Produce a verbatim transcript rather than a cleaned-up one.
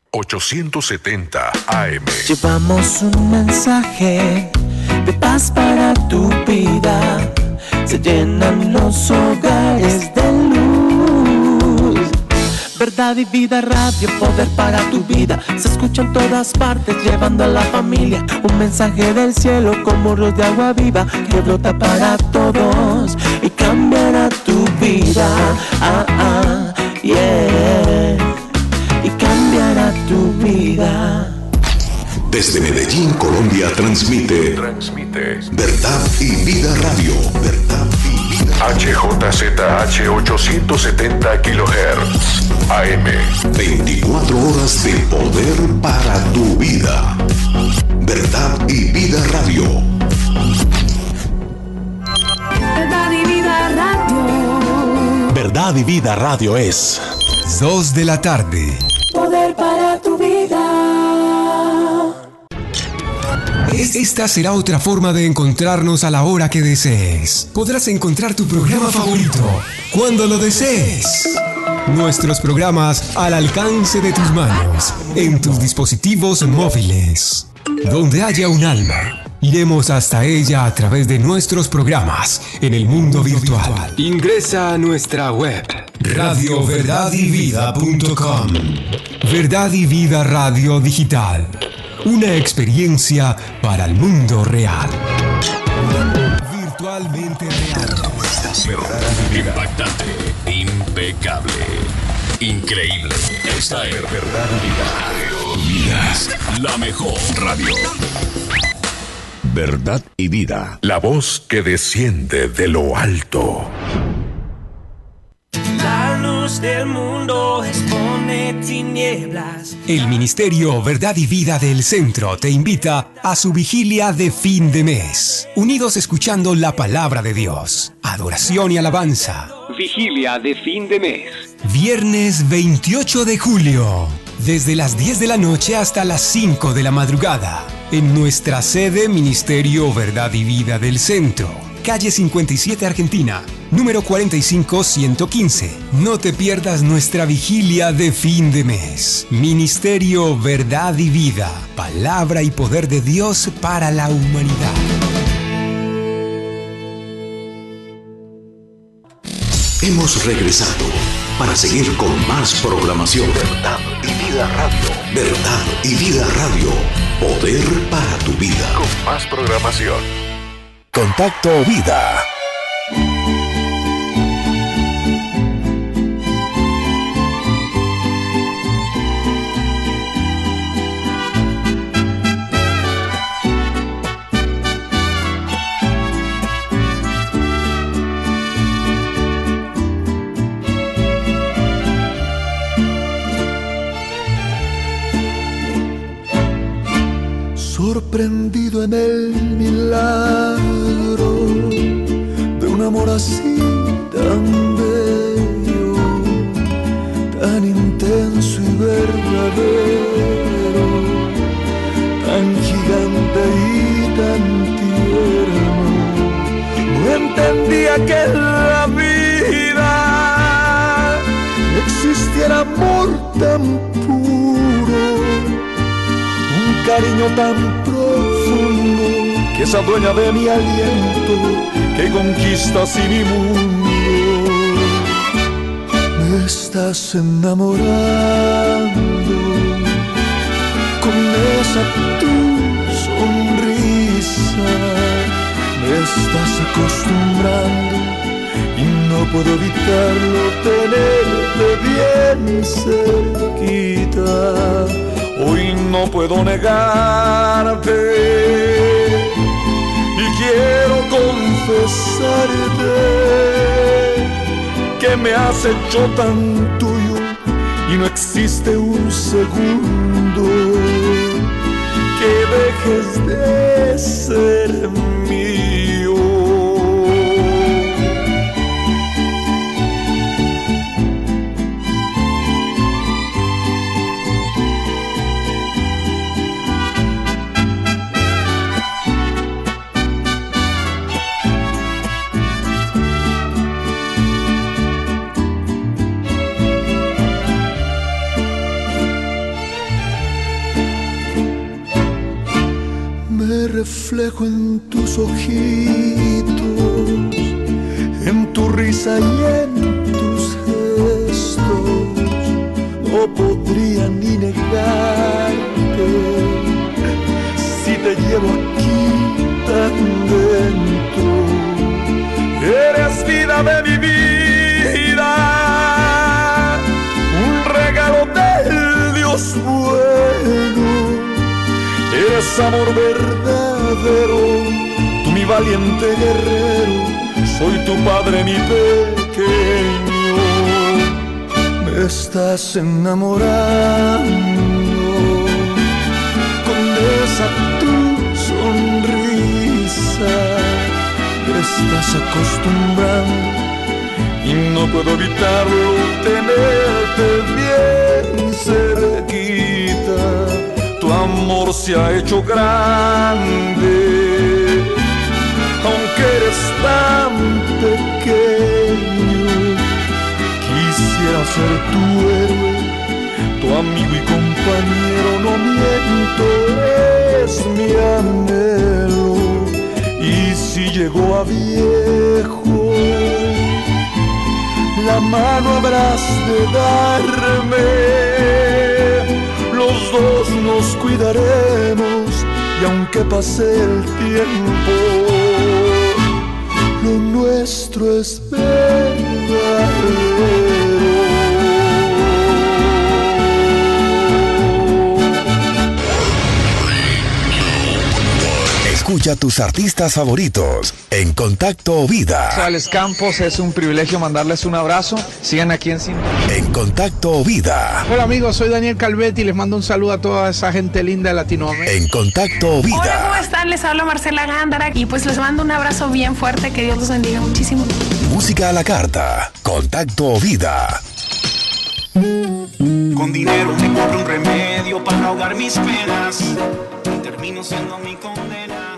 ochocientos setenta A M. Llevamos un mensaje de paz para tu vida. Se llenan los hogares de luz. Verdad y Vida Radio, poder para tu vida. Se escucha en todas partes, llevando a la familia un mensaje del cielo como ríos de agua viva que brota para todos y cambiará tu vida. Ah, ah, yeah. Y cambiará tu vida. Desde Medellín, Colombia, transmite, Transmite Verdad y Vida Radio. Verdad y Vida. H J Z H ochocientos setenta kilohertz A M. veinticuatro horas de poder para tu vida. Verdad y Vida Radio. Verdad y Vida Radio. Verdad y Vida Radio es dos de la tarde. Poder para tu vida. Esta será otra forma de encontrarnos a la hora que desees. Podrás encontrar tu programa favorito cuando lo desees. Nuestros programas al alcance de tus manos, en tus dispositivos móviles. Donde haya un alma, iremos hasta ella a través de nuestros programas en el mundo virtual. Ingresa a nuestra web radio verdad y vida punto com. Verdad y Vida Radio Digital. Una experiencia para el mundo real. Virtualmente real. Impactante, impecable, increíble. Esta es Verdad y Vida. La mejor radio. Verdad y Vida. La voz que desciende de lo alto. La luz del mundo expone tinieblas. El Ministerio Verdad y Vida del Centro te invita a su vigilia de fin de mes. Unidos escuchando la palabra de Dios. Adoración y alabanza. Vigilia de fin de mes. Viernes veintiocho de julio. Desde las diez de la noche hasta las cinco de la madrugada. En nuestra sede Ministerio Verdad y Vida del Centro. Calle cincuenta y siete Argentina, número cuarenta y cinco ciento quince. No te pierdas nuestra vigilia de fin de mes. Ministerio Verdad y Vida, palabra y poder de Dios para la humanidad. Hemos regresado para seguir con más programación. Verdad y Vida Radio. Verdad y Vida Radio. Poder para tu vida. Con más programación. Contacto Vida. Sorprendido en el milagro de un amor así tan bello, tan intenso y verdadero, tan gigante y tan tierno. No entendía que en la vida existiera amor tan puro, un cariño tan profundo que se adueña de mi aliento, que conquista así mi mundo. Me estás enamorando con esa tu sonrisa, me estás acostumbrando y no puedo evitarlo, tenerte bien cerquita. Hoy no puedo negarte y quiero confesarte que me has hecho tan tuyo y no existe un segundo que dejes de ser mío. reflejo en tus ojitos, en tu risa y en tus gestos, no podría ni negarte. Si te llevo aquí tan dentro, eres vida de mi vida, un regalo del Dios bueno. Eres amor verdadero, tú mi valiente guerrero, soy tu padre, mi pequeño. Me estás enamorando con esa tu sonrisa, me estás acostumbrando y no puedo evitarlo, tenerte bien cerquita. Tu amor se ha hecho grande, aunque eres tan pequeño. Quisiera ser tu héroe, tu amigo y compañero, no miento, es mi anhelo. Y si llego a viejo, la mano habrás de darme. Los dos nos cuidaremos y aunque pase el tiempo, lo nuestro es verdadero. Escucha a tus artistas favoritos en Contacto Vida. Alex Campos, es un privilegio mandarles un abrazo. Sigan aquí en Sintonía. En Contacto Vida. Hola amigos, soy Daniel Calvetti y les mando un saludo a toda esa gente linda de Latinoamérica. En Contacto Vida. Hola, ¿cómo están? Les habla Marcela Gándara y pues les mando un abrazo bien fuerte, que Dios los bendiga muchísimo. Música a la carta. Contacto Vida. Con dinero me compro un remedio para ahogar mis penas y termino siendo mi condena.